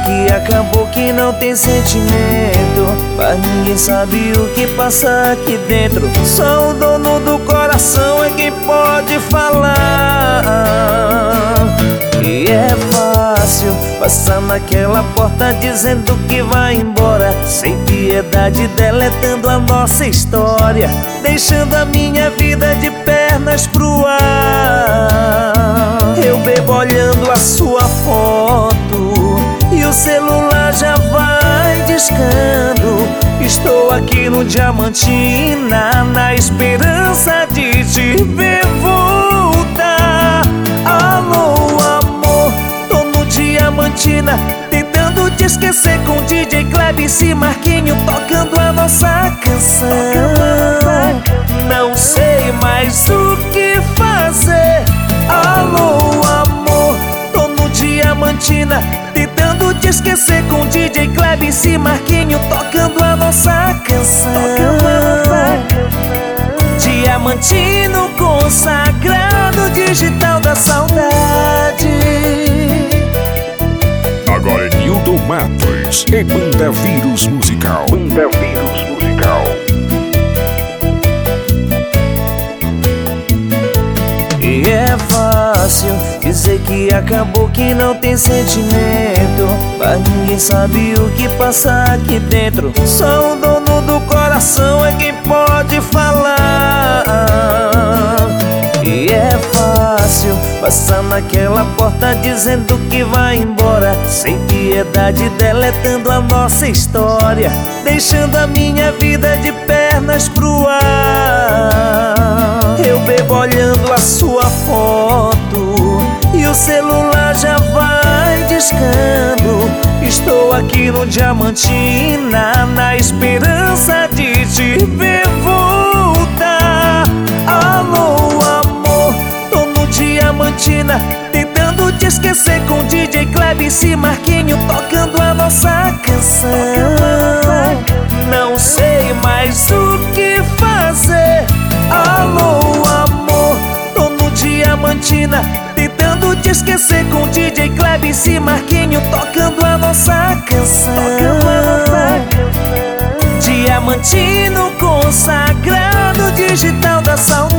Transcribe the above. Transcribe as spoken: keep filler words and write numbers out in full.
que acabou, que não tem sentimento, mas ninguém sabe o que passa aqui dentro. Só o dono do coração é quem pode falar. E é fácil passar naquela porta dizendo que vai embora, sem piedade, deletando a nossa história, deixando a minha vida de pernas pro ar. Eu bebo olhando a sua foto e o celular já vai discando. Estou aqui no Diamantina na esperança de te ver voltar. Alô, amor, tô no Diamantina tentando te esquecer com D J Klebs e Marquinho tocando a nossa canção. Não sei mais o que fazer. Alô, amor, tô no Diamantina tentando te esquecer com D J Klebs e Marquinho tocando a nossa canção. Diamantino consagrado, digital da saudade. Agora é Nilton Matos e Banda Vírus Musical. Banda Vírus Musical. E é fácil dizer que acabou, que não tem sentimento, mas ninguém sabe o que passa aqui dentro. Só o dono do coração é quem pode falar. E é fácil passar naquela porta dizendo que vai embora, sem piedade, deletando a nossa história, deixando a minha vida de pernas pro ar. Eu bebo olhando a sua foto e o celular já vai discando. Estou aqui no Diamantina na esperança de te ver voltar. Alô, amor, tô no Diamantina tentando te esquecer com D J Klebs e Marquinho tocando a nossa canção. Não sei mais o que fazer. Alô, amor, tô no Diamantina tentando te esquecer com D J Klebs e Marquinho tocando a nossa canção. Diamantino consagrado, digital da saudade.